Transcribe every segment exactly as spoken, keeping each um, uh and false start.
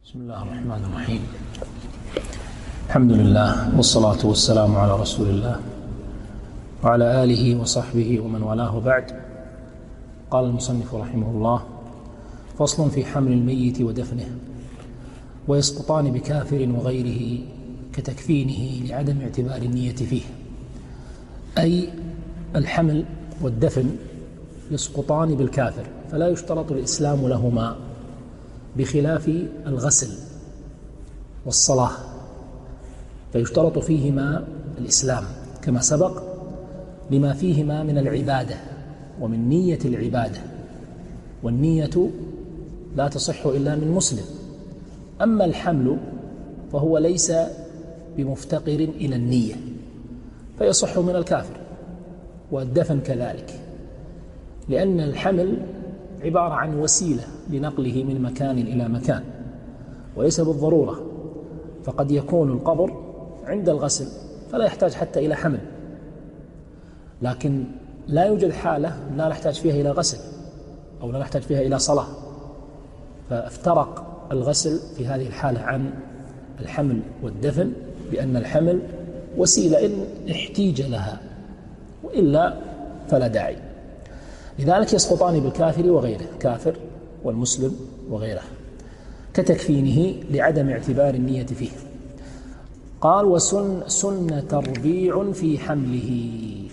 بسم الله الرحمن الرحيم. الحمد لله والصلاة والسلام على رسول الله وعلى آله وصحبه ومن والاه بعد. قال المصنف رحمه الله: فصل في حمل الميت ودفنه، ويسقطان بكافر وغيره كتكفينه لعدم اعتبار النية فيه. أي الحمل والدفن يسقطان بالكافر، فلا يشترط الإسلام لهما، بخلاف الغسل والصلاة فيشترط فيهما الإسلام كما سبق، لما فيهما من العبادة ومن نية العبادة، والنية لا تصح إلا من مسلم. أما الحمل فهو ليس بمفتقر إلى النية فيصح من الكافر، والدفن كذلك، لأن الحمل عبارة عن وسيلة لنقله من مكان إلى مكان وليس بالضرورة، فقد يكون القبر عند الغسل فلا يحتاج حتى إلى حمل، لكن لا يوجد حالة لا نحتاج فيها إلى غسل أو لا نحتاج فيها إلى صلاة، فافترق الغسل في هذه الحالة عن الحمل والدفن، بأن الحمل وسيلة إن احتيج لها، وإلا فلا داعي. لذلك يسقطان بالكافر وغيره، كافر والمسلم وغيره، كتكفينه لعدم اعتبار النية فيه. قال: وسن سن تربيع في حمله،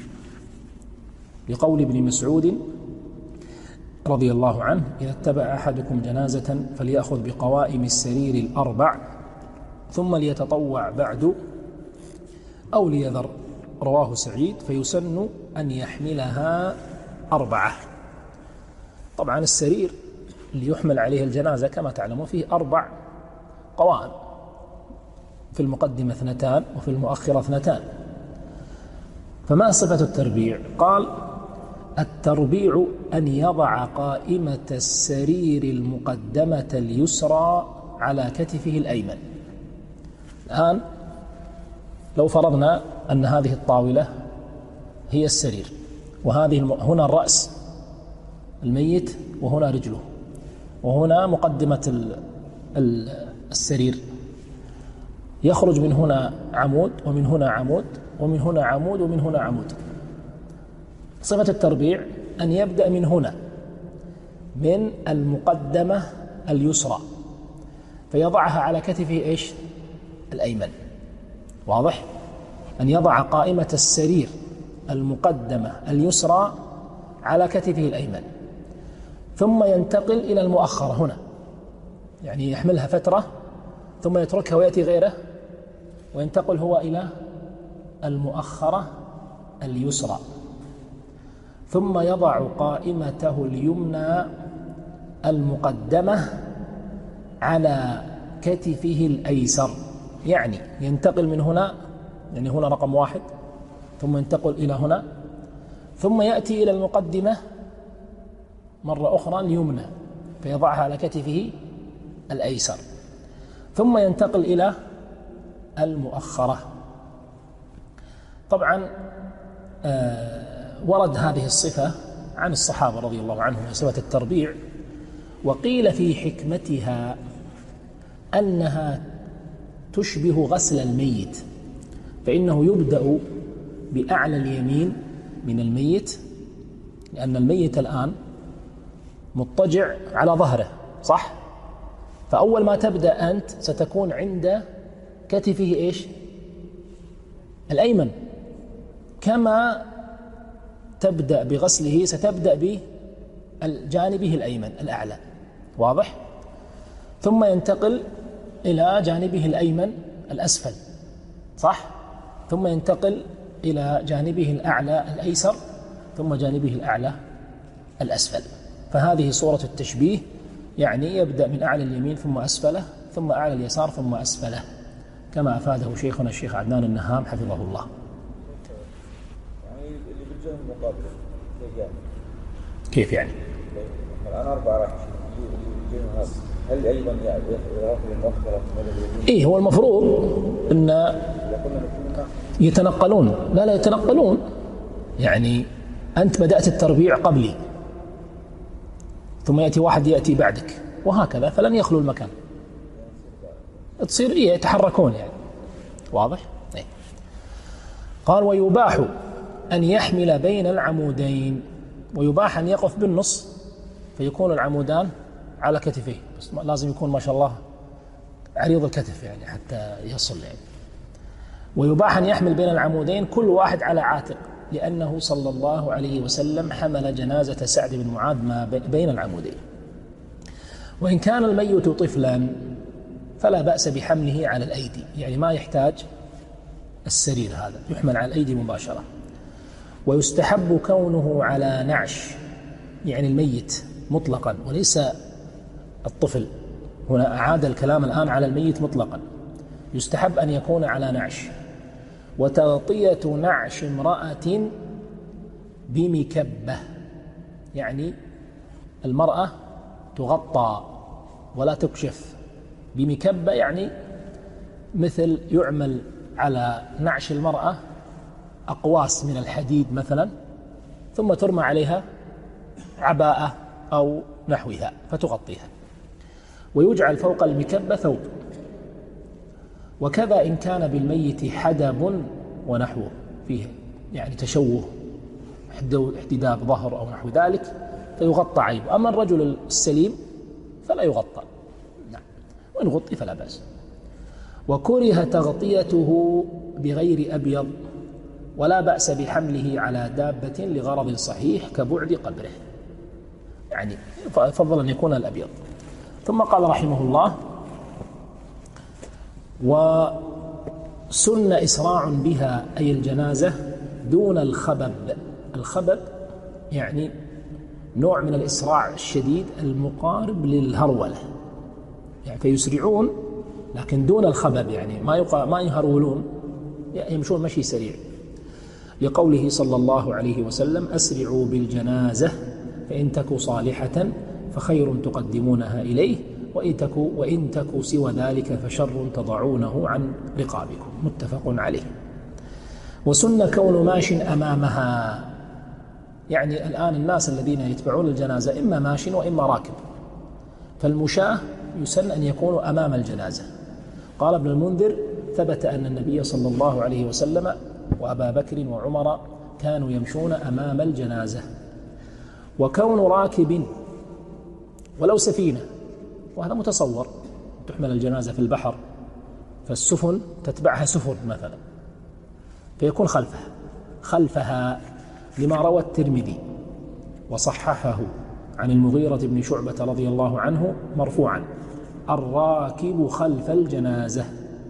لقول ابن مسعود رضي الله عنه: إذا اتبع أحدكم جنازة فليأخذ بقوائم السرير الأربع ثم ليتطوع بعد أو ليذر. رواه سعيد. فيسن أن يحملها أربعة. طبعا السرير اللي يحمل عليه الجنازة كما تعلمون فيه أربع قوائم، في المقدمة اثنتان وفي المؤخرة اثنتان. فما صفة التربيع؟ قال: التربيع أن يضع قائمة السرير المقدمة اليسرى على كتفه الأيمن. الآن لو فرضنا أن هذه الطاولة هي السرير، وهذه الم... هنا الرأس الميت، وهنا رجله، وهنا مقدمة ال... ال... السرير، يخرج من هنا عمود ومن هنا عمود ومن هنا عمود ومن هنا عمود. صفة التربيع أن يبدأ من هنا، من المقدمة اليسرى، فيضعها على كتفه إيش؟ الأيمن. واضح؟ أن يضع قائمة السرير المقدمة اليسرى على كتفه الأيمن، ثم ينتقل إلى المؤخرة هنا، يعني يحملها فترة ثم يتركها ويأتي غيره وينتقل هو إلى المؤخرة اليسرى، ثم يضع قائمته اليمنى المقدمة على كتفه الأيسر، يعني ينتقل من هنا، يعني هنا رقم واحد، ثم ينتقل إلى هنا، ثم يأتي إلى المقدمة مرة أخرى اليمنى فيضعها على كتفه الأيسر، ثم ينتقل إلى المؤخرة. طبعا آه ورد هذه الصفة عن الصحابة رضي الله عنهم، صفة التربيع، وقيل في حكمتها أنها تشبه غسل الميت، فإنه يبدأ بأعلى اليمين من الميت، لأن الميت الآن مضطجع على ظهره، صح؟ فأول ما تبدأ أنت ستكون عند كتفه إيش؟ الأيمن. كما تبدأ بغسله ستبدأ بجانبه الأيمن الأعلى، واضح؟ ثم ينتقل إلى جانبه الأيمن الأسفل، صح؟ ثم ينتقل إلى جانبه الأعلى الأيسر، ثم جانبه الأعلى الأسفل. فهذه صورة التشبيه، يعني يبدأ من أعلى اليمين ثم أسفله، ثم أعلى اليسار ثم أسفله، كما أفاده شيخنا الشيخ عدنان النهام حفظه الله. يعني اللي بالجهة المقابلة كيف يعني؟ كيف يعني؟ الآن أربعة راح بالجهة هذا، هل أيضا يأخذ المؤخرة؟ إيه، هو المفروض أن يتنقلون. لا لا يتنقلون، يعني أنت بدأت التربيع قبلي ثم يأتي واحد يأتي بعدك، وهكذا، فلن يخلو المكان. تصير إيه يتحركون يعني. واضح؟ إيه. قال ويباح أن يحمل بين العمودين، ويباح أن يقف بالنص فيكون العمودان على كتفيه، بس لازم يكون ما شاء الله عريض الكتف يعني حتى يصل يعني. ويباح أن يحمل بين العمودين كل واحد على عاتق، لأنه صلى الله عليه وسلم حمل جنازة سعد بن معاذ ما بين العمودين. وإن كان الميت طفلا فلا بأس بحمله على الأيدي، يعني ما يحتاج السرير، هذا يحمل على الأيدي مباشرة. ويستحب كونه على نعش، يعني الميت مطلقا وليس الطفل، هنا أعاد الكلام الآن على الميت مطلقا، يستحب أن يكون على نعش. وتغطية نعش امرأة بمكبة، يعني المرأة تغطى ولا تكشف بمكبة، يعني مثل يعمل على نعش المرأة أقواس من الحديد مثلا، ثم ترمى عليها عباءة أو نحوها فتغطيها، ويجعل فوق المكبة ثوب. وكذا إن كان بالميت حدب ونحوه، فيه يعني تشوه احتداب ظهر أو نحو ذلك فيغطى عيبه. أما الرجل السليم فلا يغطى، نعم، وإن غطي فلا بأس. وكره تغطيته بغير أبيض، ولا بأس بحمله على دابة لغرض صحيح كبعد قبره، يعني فضل أن يكون الأبيض. ثم قال رحمه الله: وسن إسراع بها أي الجنازة دون الخبب. الخبب يعني نوع من الإسراع الشديد المقارب للهرولة، يعني فيسرعون لكن دون الخبب، يعني ما يقع ما يهرولون، يمشون مشي سريع، لقوله صلى الله عليه وسلم: أسرعوا بالجنازة فإن تك صالحة فخير تقدمونها إليه، وإن تك وإن تك سوى ذلك فشر تضعونه عن رقابكم. متفق عليه. وسن كون ماش أمامها، يعني الآن الناس الذين يتبعون الجنازة إما ماش وإما راكب، فالمشاة يسن أن يكونوا أمام الجنازة. قال ابن المنذر: ثبت أن النبي صلى الله عليه وسلم وأبا بكر وعمر كانوا يمشون أمام الجنازة. وكون راكب ولو سفينة، وهذا متصور، تحمل الجنازة في البحر فالسفن تتبعها سفن مثلا، فيكون خلفها خلفها لما روى الترمذي وصححه عن المغيرة بن شعبة رضي الله عنه مرفوعا: الراكب خلف الجنازة.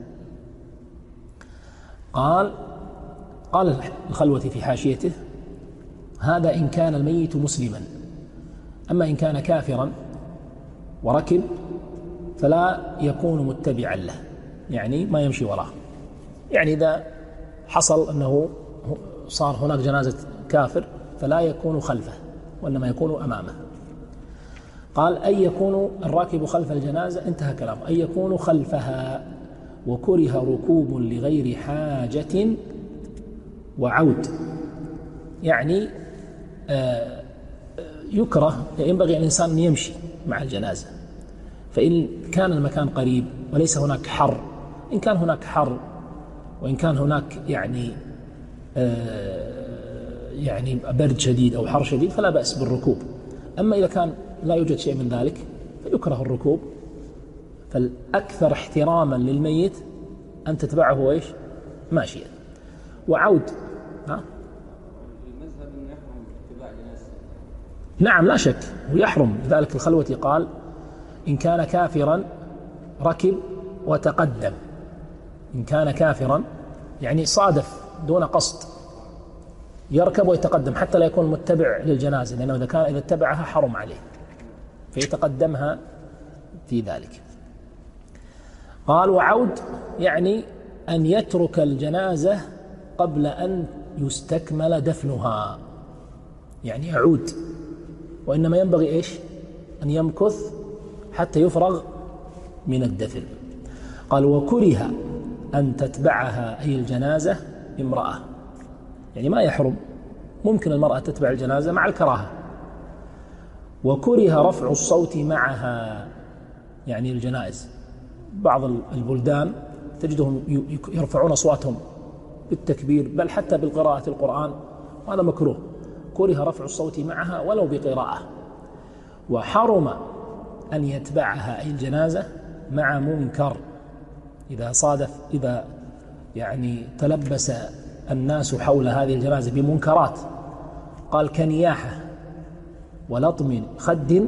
قال قال الخلوة في حاشيته: هذا إن كان الميت مسلما، أما إن كان كافرا وركب فلا يكون متبعا له، يعني ما يمشي وراه. يعني إذا حصل أنه صار هناك جنازة كافر فلا يكون خلفه وإنما يكون أمامه. قال: أن يكون الراكب خلف الجنازة، انتهى كلامه، أن يكون خلفها. وكره ركوب لغير حاجة وعود، يعني آه يكره، ينبغي الإنسان أن يمشي مع الجنازة، فإن كان المكان قريب وليس هناك حر، إن كان هناك حر وإن كان هناك يعني آه يعني برد شديد أو حر شديد فلا بأس بالركوب. أما إذا كان لا يوجد شيء من ذلك فيكره الركوب. فالأكثر احتراما للميت أن تتبعه إيش؟ ماشيا. وعود، ها؟ المذهب أن يحرم اتباع جنازة. نعم لا شك، ويحرم. لذلك الخلوة قال: إن كان كافرا ركب وتقدم. إن كان كافرا يعني صادف دون قصد، يركب ويتقدم حتى لا يكون متبع للجنازة، لأنه إذا كان إذا اتبعها حرم عليه فيتقدمها في ذلك. قال: وعود يعني أن يترك الجنازة قبل أن يستكمل دفنها، يعني يعود، وإنما ينبغي إيش؟ أن يمكث حتى يفرغ من الدفن. قال: وكره أن تتبعها أي الجنازة امرأة، يعني ما يحرم، ممكن المرأة تتبع الجنازة مع الكراهة. وكره رفع الصوت معها، يعني الجنائز بعض البلدان تجدهم يرفعون أصواتهم بالتكبير بل حتى بالقراءة القرآن، وهذا مكروه، كره رفع الصوت معها ولو بقراءة. وحرم أن يتبعها أي الجنازة مع منكر، إذا صادف إذا يعني تلبس الناس حول هذه الجنازة بمنكرات، قال كنياحة ولطم خد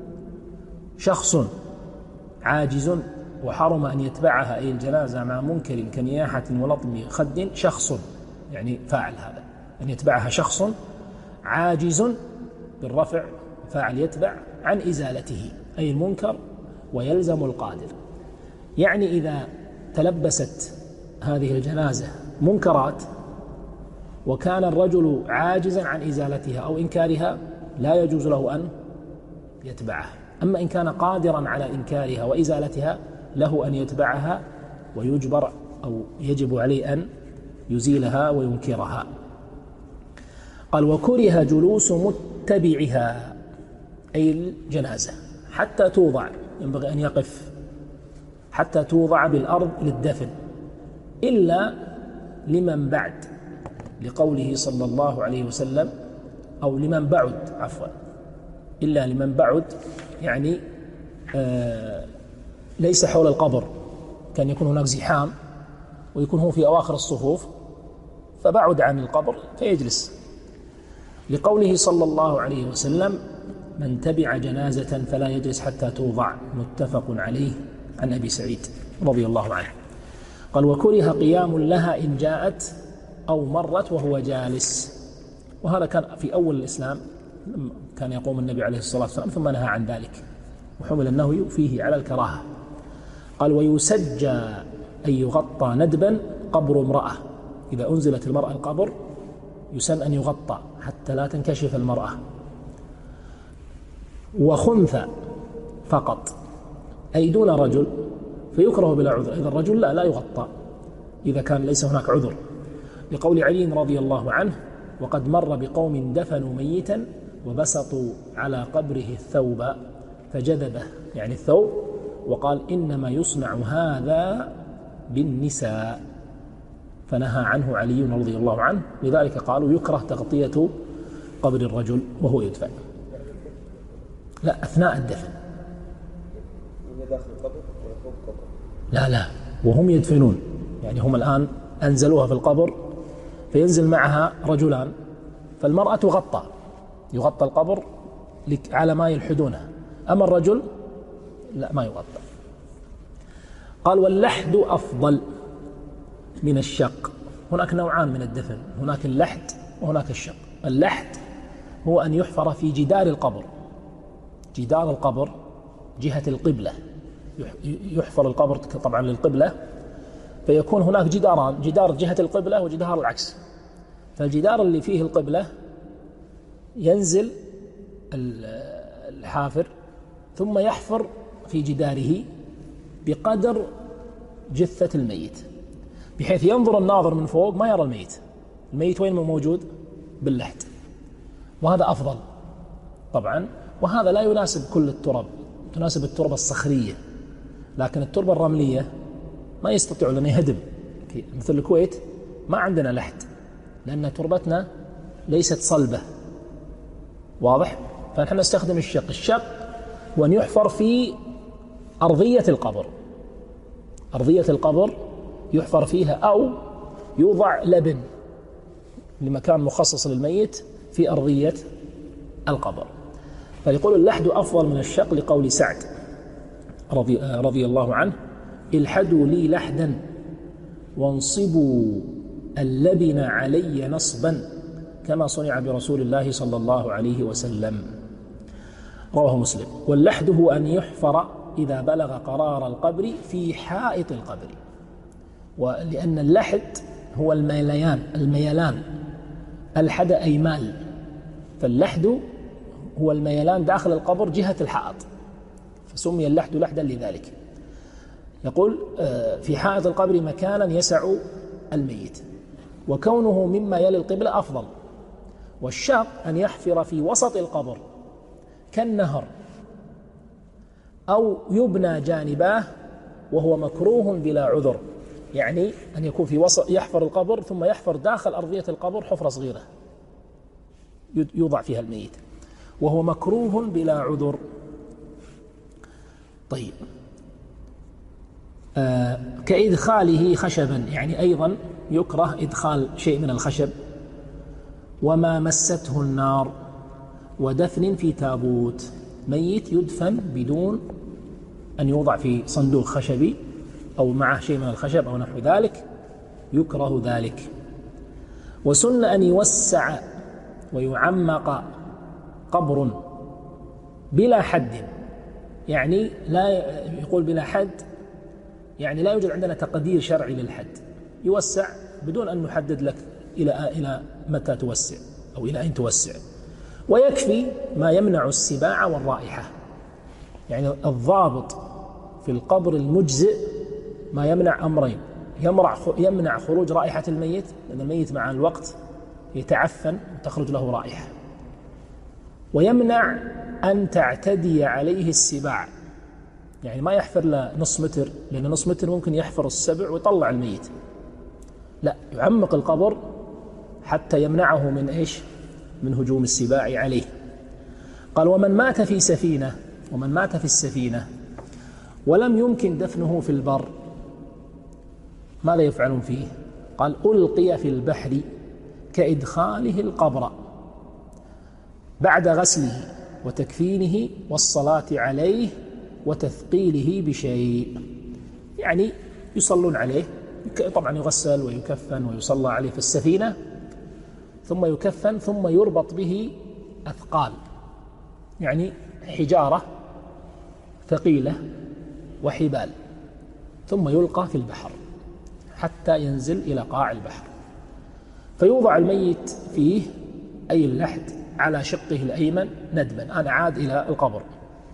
شخص عاجز، وحرم أن يتبعها أي الجنازة مع منكر كنياحة ولطم خد شخص، يعني فاعل هذا، أن يتبعها شخص عاجز بالرفع، فاعل يتبع عن إزالته أي المنكر، ويلزم القادر. يعني إذا تلبست هذه الجنازة منكرات وكان الرجل عاجزا عن إزالتها أو إنكارها لا يجوز له أن يتبعها. أما إن كان قادرا على إنكارها وإزالتها له أن يتبعها، ويجبر أو يجب عليه أن يزيلها وينكرها. قال وكره جلوس متبعها أي الجنازة حتى توضع، ينبغي أن يقف حتى توضع بالأرض للدفن، إلا لمن بعد، لقوله صلى الله عليه وسلم، أو لمن بعد عفوا إلا لمن بعد، يعني آه ليس حول القبر، كان يكون هناك زحام ويكون هو في أواخر الصفوف فبعد عن القبر فيجلس، لقوله صلى الله عليه وسلم من تبع جنازة فلا يجلس حتى توضع، متفق عليه عن أبي سعيد رضي الله عنه. قال وكره قيام لها إن جاءت أو مرت وهو جالس، وهذا كان في أول الإسلام كان يقوم النبي عليه الصلاة والسلام ثم نهى عن ذلك، وحمل النهي فيه على الكراهة. قال ويسجى أن يغطى ندبا قبر امرأة، إذا أنزلت المرأة القبر يسن أن يغطى حتى لا تنكشف المرأة. وخنثى فقط أي دون رجل، فيكره بلا عذر، إذا الرجل لا لا يغطى إذا كان ليس هناك عذر، لقول علي رضي الله عنه وقد مر بقوم دفنوا ميتا وبسطوا على قبره الثوب فجذبه، يعني الثوب، وقال إنما يصنع هذا بالنساء، فنهى عنه علي رضي الله عنه، لذلك قالوا يكره تغطية قبر الرجل وهو يدفن. لا، أثناء الدفن، لا لا وهم يدفنون، يعني هم الآن أنزلوها في القبر فينزل معها رجلان، فالمرأة تغطى، يغطى القبر على ما يلحدونه، أما الرجل لا ما يغطى. قال واللحد أفضل من الشق. هناك نوعان من الدفن، هناك اللحد وهناك الشق. اللحد هو أن يحفر في جدار القبر، جدار القبر جهة القبلة، يحفر القبر طبعا للقبلة، فيكون هناك جداران، جدار جهة القبلة وجدار العكس. فالجدار اللي فيه القبلة ينزل الحافر ثم يحفر في جداره بقدر جثة الميت، بحيث ينظر الناظر من فوق ما يرى الميت، الميت وين موجود؟ باللحد، وهذا أفضل طبعا. وهذا لا يناسب كل التراب، تناسب التربة الصخرية، لكن التربة الرملية ما يستطيع لنا يهدم، مثل الكويت ما عندنا لحد لأن تربتنا ليست صلبة، واضح؟ فنحن نستخدم الشق. الشق هو أن يحفر في أرضية القبر، أرضية القبر يحفر فيها، أو يوضع لبن لمكان مخصص للميت في أرضية القبر. فيقول اللحد أفضل من الشق لقول سعد رضي, رضي الله عنه الحدوا لي لحدا وانصبوا اللبن علي نصبا كما صنع برسول الله صلى الله عليه وسلم، رواه مسلم. واللحد هو أن يحفر إذا بلغ قرار القبر في حائط القبر، ولأن اللحد هو الميليان، الميلان، الحد أي مال، فاللحد هو الميلان داخل القبر جهة الحائط، فسمي اللحد لحدا لذلك. يقول في حائط القبر مكانا يسع الميت، وكونه مما يلي القبلة أفضل. والشق أن يحفر في وسط القبر كالنهر، أو يبنى جانباه وهو مكروه بلا عذر، يعني أن يكون في وسط يحفر القبر ثم يحفر داخل أرضية القبر حفرة صغيرة يوضع فيها الميت، وهو مكروه بلا عذر. طيب آه كإدخاله خشبا، يعني أيضا يكره إدخال شيء من الخشب. وما مسته النار، ودفن في تابوت، ميت يدفن بدون أن يوضع في صندوق خشبي أو معه شيء من الخشب أو نحو ذلك، يكره ذلك. وسن أن يوسع ويعمق قبر بلا حد، يعني لا يقول بلا حد، يعني لا يوجد عندنا تقدير شرعي للحد، يوسع بدون أن نحدد لك إلى إلى متى توسع أو إلى أين توسع، ويكفي ما يمنع السباع والرائحة. يعني الضابط في القبر المجزئ ما يمنع أمرين: يمنع خروج رائحة الميت، لأن الميت مع الوقت يتعفن وتخرج له رائحة، ويمنع أن تعتدي عليه السباع، يعني ما يحفر له نص متر، لأن نص متر ممكن يحفر السبع ويطلع الميت، لا، يعمق القبر حتى يمنعه من إيش؟ من هجوم السباع عليه. قال: ومن مات في سفينة، ومن مات في السفينة ولم يمكن دفنه في البر، ماذا يفعلون فيه؟ قال: ألقي في البحر كإدخاله القبر بعد غسله وتكفينه والصلاة عليه وتثقيله بشيء، يعني يصلون عليه، طبعا يغسل ويكفن ويصلى عليه في السفينة، ثم يكفن ثم يربط به أثقال، يعني حجارة ثقيلة وحبال، ثم يلقى في البحر حتى ينزل إلى قاع البحر، فيوضع الميت فيه أي اللحد على شقه الأيمن ندبا. أنا عاد إلى القبر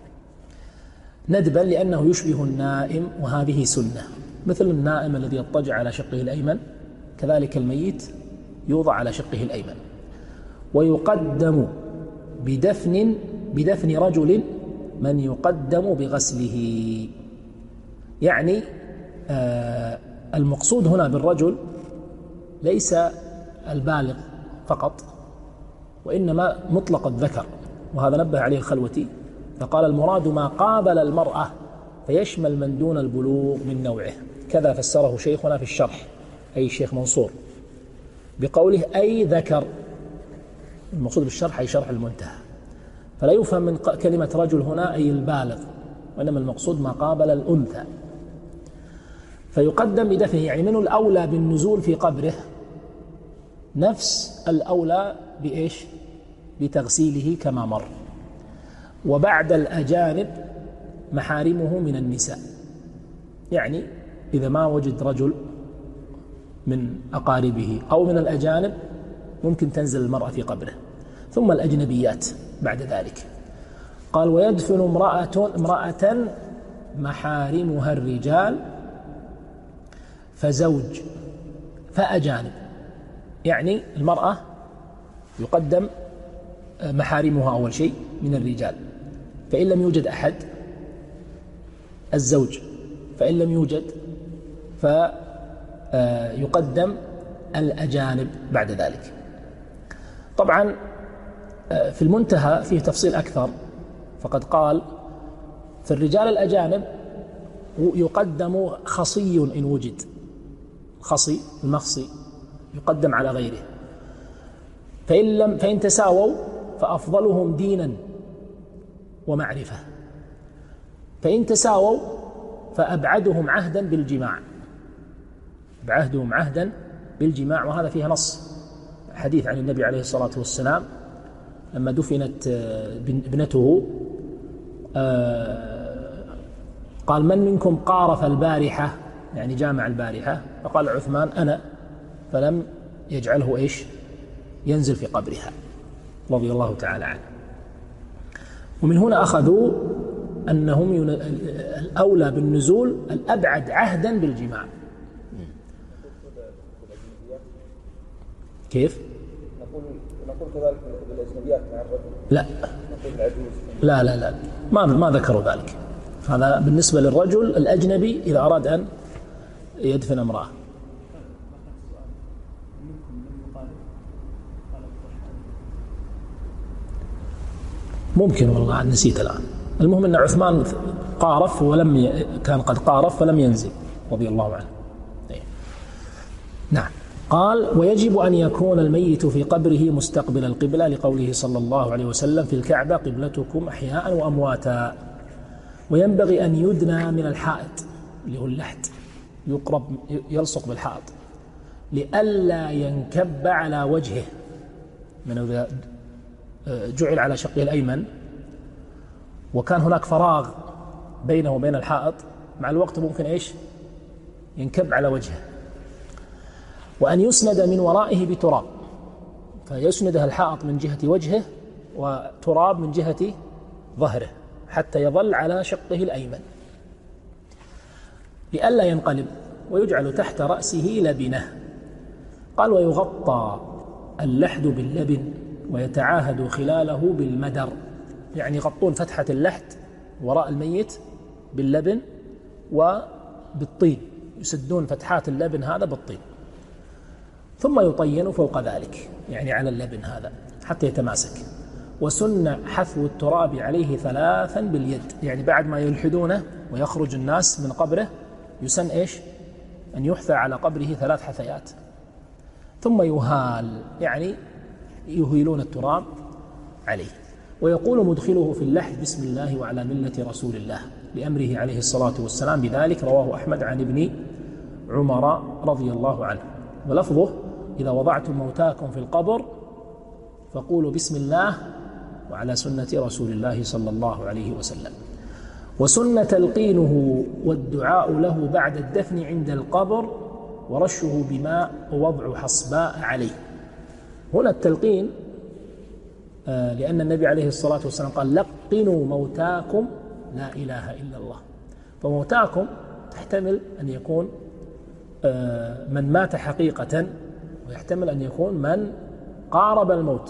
ندبا لأنه يشبه النائم، وهذه سنة، مثل النائم الذي يضطجع على شقه الأيمن، كذلك الميت يوضع على شقه الأيمن. ويقدم بدفن بدفن رجل من يقدم بغسله، يعني آه المقصود هنا بالرجل ليس البالغ فقط، وإنما مطلق الذكر، وهذا نبه عليه الخلوتي فقال: المراد ما قابل المرأة فيشمل من دون البلوغ من نوعه. كذا فسره شيخنا في الشرح، أي الشيخ منصور، بقوله أي ذكر، المقصود بالشرح أي شرح المنتهى، فلا يفهم من كلمة رجل هنا أي البالغ، وإنما المقصود ما قابل الأنثى. فيقدم بدفنه، يعني من الأولى بالنزول في قبره نفس الأولى بإيش؟ بتغسيله كما مر. وبعد الأجانب محارمه من النساء، يعني إذا ما وجد رجل من أقاربه أو من الأجانب ممكن تنزل المرأة في قبره، ثم الأجنبيات بعد ذلك. قال: ويدفن امرأة, امرأة محارمها الرجال فزوج فأجانب، يعني المرأة يقدم محارمها أول شيء من الرجال، فإن لم يوجد أحد الزوج، فإن لم يوجد فيقدم الأجانب بعد ذلك. طبعا في المنتهى فيه تفصيل أكثر، فقد قال: في الرجال الأجانب يقدم خصي إن وجد، خصي المخصي يقدم على غيره، فإن, لم فإن تساووا فأفضلهم دينا ومعرفة، فإن تساووا فأبعدهم عهدا بالجماع، بعهدهم عهدا بالجماع. وهذا فيها نص حديث عن النبي عليه الصلاة والسلام لما دفنت ابنته قال: من منكم قارف البارحة، يعني جامع البارحة، فقال عثمان: أنا، فلم يجعله إيش؟ ينزل في قبرها رضي الله تعالى عنه. ومن هنا أخذوا أنهم الأولى بالنزول الأبعد عهدا بالجماع. كيف؟ نقول نقول كذلك بالأجنبيات مع الرجل؟ لا لا لا لا ما ما ذكروا ذلك. هذا بالنسبة للرجل الأجنبي إذا أراد أن يدفن امرأة. ممكن والله نسيت الآن. المهم أن عثمان قارف ولم ي... كان قد قارف فلم ينزل رضي الله عنه. نعم. قال: ويجب أن يكون الميت في قبره مستقبل القبلة لقوله صلى الله عليه وسلم: في الكعبة قبلتكم أحياء وأمواتا. وينبغي أن يدنى من الحائط اللي هو اللحد، يقرب يلصق بالحائط لئلا ينكب على وجهه، من إذا جعل على شقه الأيمن وكان هناك فراغ بينه وبين الحائط مع الوقت ممكن إيش ينكب على وجهه. وأن يسند من ورائه بتراب، فيسندها الحائط من جهة وجهه وتراب من جهة ظهره حتى يظل على شقه الأيمن لئلا ينقلب. ويجعل تحت رأسه لبنة. قال: ويغطى اللحد باللبن ويتعاهد خلاله بالمدر، يعني يغطون فتحة اللحد وراء الميت باللبن وبالطين، يسدون فتحات اللبن هذا بالطين، ثم يطين فوق ذلك يعني على اللبن هذا حتى يتماسك. وسن حثو التراب عليه ثلاثا باليد، يعني بعد ما يلحدونه ويخرج الناس من قبره يسن إيش أن يحثى على قبره ثلاث حثيات، ثم يهال يعني يهيلون التراب عليه. ويقول مدخله في اللحد: بسم الله وعلى ملة رسول الله، لأمره عليه الصلاة والسلام بذلك. رواه أحمد عن ابن عمر رضي الله عنه. ولفظه: إذا وضعتم موتاكم في القبر فقولوا بسم الله وعلى سنة رسول الله صلى الله عليه وسلم. وسن تلقينه والدعاء له بعد الدفن عند القبر، ورشه بماء ووضع حصباء عليه. هنا التلقين آه لأن النبي عليه الصلاة والسلام قال: لقنوا موتاكم لا إله إلا الله. فموتاكم تحتمل أن يكون آه من مات حقيقة، ويحتمل أن يكون من قارب الموت.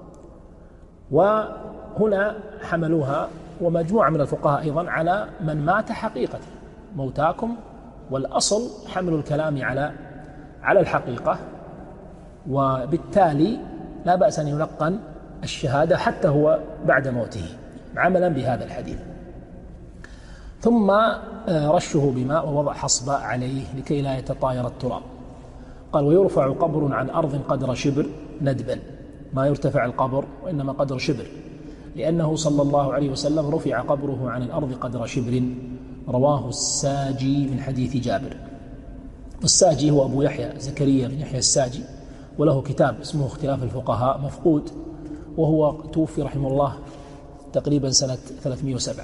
وهنا حملوها ومجموعة من الفقهاء أيضا على من مات حقيقة، موتاكم، والأصل حمل الكلام على على الحقيقة، وبالتالي لا بأس أن يلقن الشهادة حتى هو بعد موته عملا بهذا الحديث. ثم رشه بماء ووضع حصباء عليه لكي لا يتطاير التراب. قال: ويرفع قبر عن أرض قدر شبر ندبا، ما يرتفع القبر وإنما قدر شبر، لأنه صلى الله عليه وسلم رفع قبره عن الأرض قدر شبر. رواه الساجي من حديث جابر. والساجي هو أبو يحيى زكريا بن يحيى الساجي، وله كتاب اسمه اختلاف الفقهاء مفقود، وهو توفي رحمه الله تقريبا سنة ثلاثمائة وسبعة.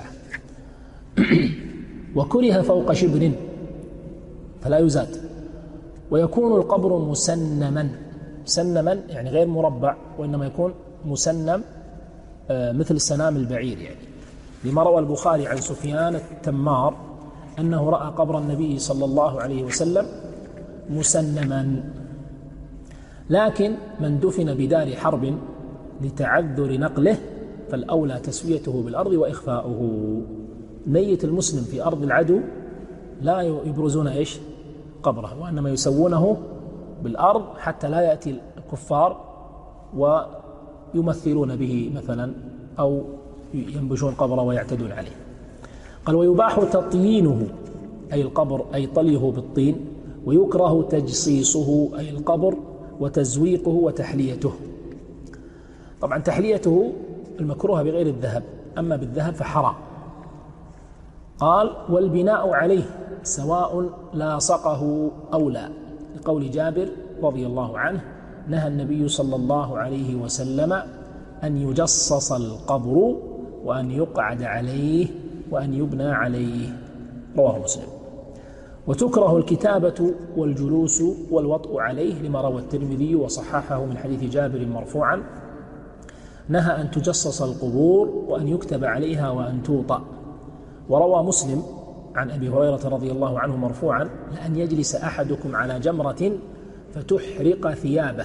وكره فوق شبر فلا يزاد. ويكون القبر مسنما، مسنما يعني غير مربع، وإنما يكون مسنم مثل سنام البعير، يعني لما روى البخاري عن سفيان التمار أنه رأى قبر النبي صلى الله عليه وسلم مسنما. لكن من دفن بدار حرب لتعذر نقله فالأولى تسويته بالأرض وإخفاؤه. ميت المسلم في أرض العدو لا يبرزون إيش قبره، وإنما يسوونه بالأرض حتى لا يأتي الكفار ويمثلون به مثلا أو ينبشون قبره ويعتدون عليه. قال: ويباح تطيينه أي القبر أي طليه بالطين، ويكره تجصيصه أي القبر وتزويقه وتحليته. طبعا تحليته المكروه بغير الذهب، أما بالذهب فحرام. قال: والبناء عليه سواء لاصقه أو لا، لقول جابر رضي الله عنه: نهى النبي صلى الله عليه وسلم أن يجصص القبر وأن يقعد عليه وأن يبنى عليه. رواه مسلم. وتكره الكتابة والجلوس والوطء عليه، لما روى الترمذي وصححه من حديث جابر مرفوعا: نهى أن تجصص القبور وأن يكتب عليها وأن توطأ. وروى مسلم عن أبي هريرة رضي الله عنه مرفوعا: لأن يجلس أحدكم على جمرة فتحرق ثيابه،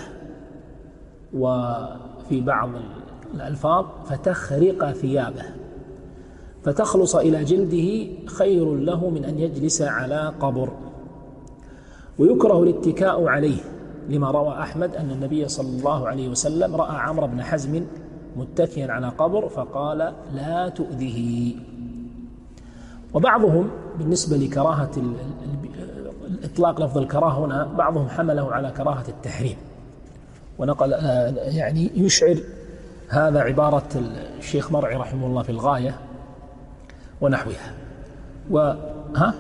وفي بعض الألفاظ فتخرق ثيابه. فتخلص إلى جلده خير له من أن يجلس على قبر. ويكره الاتكاء عليه لما روى أحمد أن النبي صلى الله عليه وسلم رأى عمرو بن حزم متكئا على قبر فقال لا تؤذه. وبعضهم بالنسبة لكراهة الإطلاق لفظ الكراهة هنا بعضهم حمله على كراهة التحريم، ونقل يعني يشعر هذا عبارة الشيخ مرعي رحمه الله في الغاية ونحوها. وها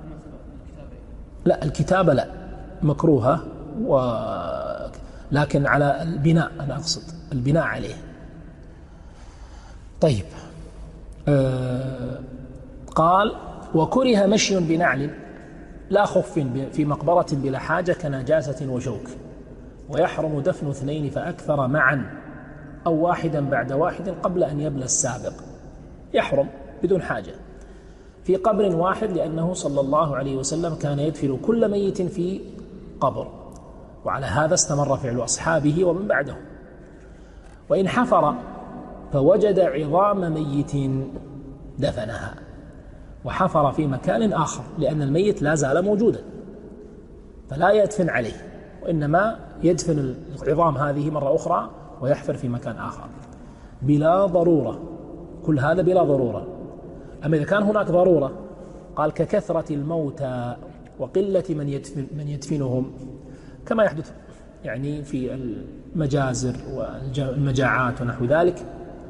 لا الكتابة لا مكروهة، و لكن على البناء أنا أقصد البناء عليه. طيب آه قال وكره مشي بنعل لا خف في مقبرة بلا حاجة كنجاسة وشوك، ويحرم دفن اثنين فأكثر معا أو واحدا بعد واحد قبل أن يبلى السابق. يحرم بدون حاجة في قبر واحد، لأنه صلى الله عليه وسلم كان يدفن كل ميت في قبر، وعلى هذا استمر فعل أصحابه ومن بعدهم. وإن حفر فوجد عظام ميت دفنها وحفر في مكان آخر، لأن الميت لا زال موجودا فلا يدفن عليه، وإنما يدفن العظام هذه مرة أخرى ويحفر في مكان آخر بلا ضرورة. كل هذا بلا ضرورة. أما إذا كان هناك ضرورة قال ككثرة الموتى وقلة من يدفن من يدفنهم، كما يحدث يعني في المجازر والمجاعات ونحو ذلك،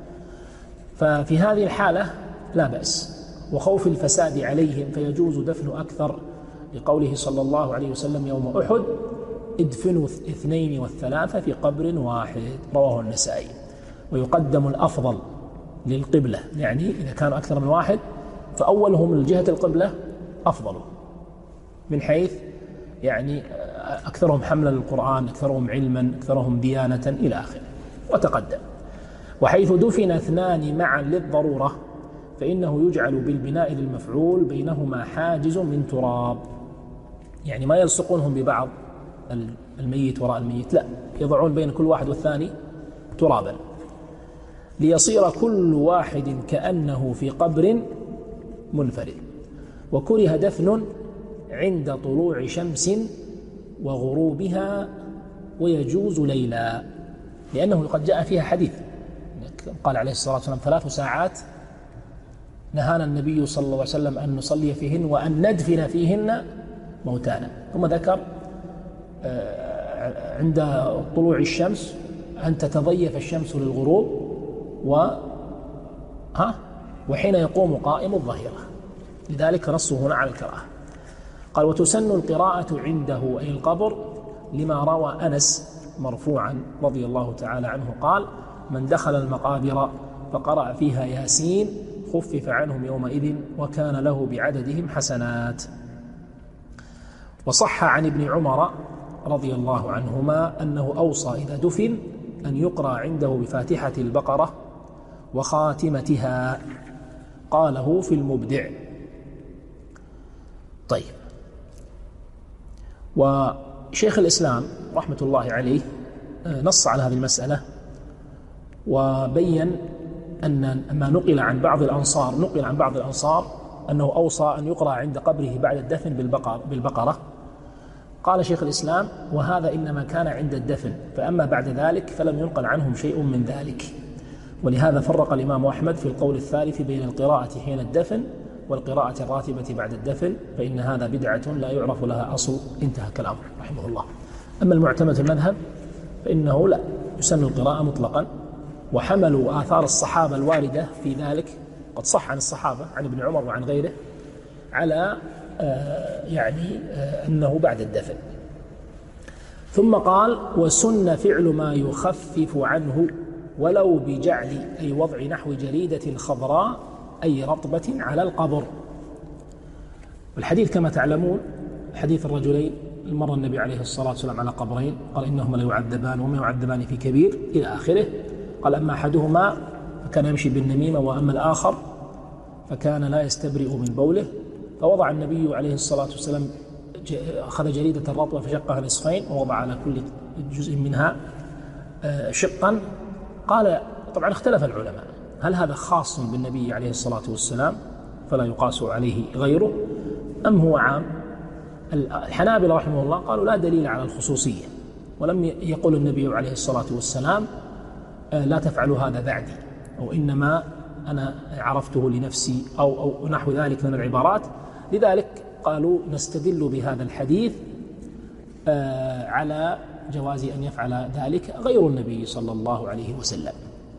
ففي هذه الحالة لا بأس. وخوف الفساد عليهم فيجوز دفن أكثر، لقوله صلى الله عليه وسلم يوم أحد ادفنوا اثنين والثلاثة في قبر واحد، رواه النسائي. ويقدم الأفضل للقبلة، يعني إذا كانوا أكثر من واحد فأولهم من جهة القبلة أفضل، من حيث يعني أكثرهم حملا للقرآن، أكثرهم علما، أكثرهم ديانة إلى آخره. وتقدم. وحيث دفن اثنان معا للضرورة فإنه يجعل بالبناء للمفعول بينهما حاجز من تراب، يعني ما يلصقونهم ببعض الميت وراء الميت، لا، يضعون بين كل واحد والثاني ترابا ليصير كل واحد كأنه في قبر منفرد. وكره دفن عند طلوع شمس وغروبها ويجوز ليلا، لأنه قد جاء فيها حديث قال عليه الصلاة والسلام ثلاث ساعات نهانا النبي صلى الله عليه وسلم أن نصلي فيهن وأن ندفن فيهن موتانا. ثم ذكر عند طلوع الشمس أن تتضيف الشمس للغروب و ها وحين يقوم قائم الظهيرة، لذلك نصه هنا على الكراهة. قال وتسن القراءة عنده أي القبر لما روى أنس مرفوعا رضي الله تعالى عنه قال من دخل المقابر فقرأ فيها ياسين خفف عنهم يومئذ وكان له بعددهم حسنات. وصح عن ابن عمر رضي الله عنهما أنه أوصى إذا دفن أن يقرأ عنده بفاتحة البقرة وخاتمتها، قاله في المبدع. طيب، وشيخ الإسلام رحمة الله عليه نص على هذه المسألة وبين أن ما نقل عن بعض الأنصار نقل عن بعض الأنصار أنه أوصى أن يقرأ عند قبره بعد الدفن بالبقرة. قال شيخ الإسلام وهذا إنما كان عند الدفن، فأما بعد ذلك فلم ينقل عنهم شيء من ذلك. ولهذا فرق الإمام أحمد في القول الثالث بين القراءة حين الدفن والقراءة الراتبة بعد الدفن، فإن هذا بدعة لا يعرف لها أصل. انتهى كلامه رحمه الله. أما المعتمد في المذهب فإنه لا يسن القراءة مطلقا، وحملوا آثار الصحابة الواردة في ذلك، قد صح عن الصحابة عن ابن عمر وعن غيره على آه يعني آه أنه بعد الدفن. ثم قال وسن فعل ما يخفف عنه ولو بجعل أي وضع نحو جريدة خضراء أي رطبة على القبر. والحديث كما تعلمون حديث الرجلين مر النبي عليه الصلاة والسلام على قبرين قال إنهما لا يعذبان وما يعذبان في كبير إلى آخره. قال أما أحدهما فكان يمشي بالنميمة وأما الآخر فكان لا يستبرئ من بوله، فوضع النبي عليه الصلاة والسلام أخذ جريدة الرطبة فشقها نصفين ووضع على كل جزء منها شقا. قال طبعا اختلف العلماء هل هذا خاص بالنبي عليه الصلاة والسلام فلا يقاس عليه غيره، أم هو عام؟ الحنابلة رحمه الله قالوا لا دليل على الخصوصية، ولم يقل النبي عليه الصلاة والسلام لا تفعلوا هذا بعدي، أو إنما أنا عرفته لنفسي، أو, أو نحو ذلك من العبارات. لذلك قالوا نستدل بهذا الحديث على جواز أن يفعل ذلك غير النبي صلى الله عليه وسلم.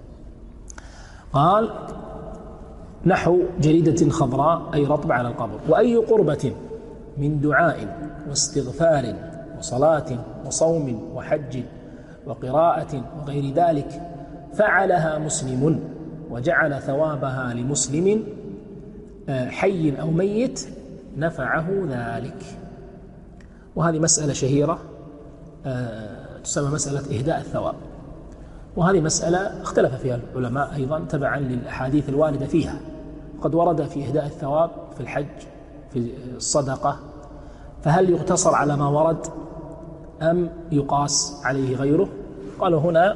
قال نحو جريدة خضراء أي رطب على القبر. وأي قربة من دعاء واستغفار وصلاة وصوم وحج وقراءة وغير ذلك فعلها مسلم وجعل ثوابها لمسلم حي أو ميت نفعه ذلك. وهذه مسألة شهيرة تسمى مسألة إهداء الثواب، وهذه مسألة اختلف فيها العلماء أيضا تبعا للأحاديث الواردة فيها. قد ورد في إهداء الثواب في الحج، في الصدقة، فهل يقتصر على ما ورد أم يقاس عليه غيره؟ قالوا هنا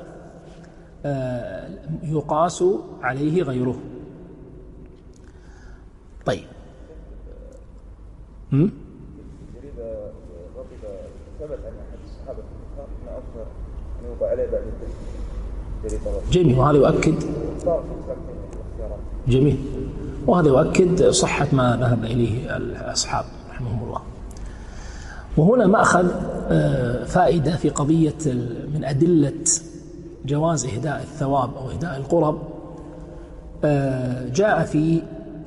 يقاس عليه غيره. طيب هم؟ ثبت أن أحد الصحابة ما أكثر أن يوضع عليه بعد الدليل. جميل، وهذا يؤكد جميل وهذا يؤكد صحة ما ذهب إليه الأصحاب رحمهم الله. وهنا مأخذ فائدة في قضية من أدلة جواز إهداء الثواب أو إهداء القرب. جاء في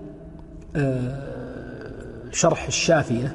شرح الشافية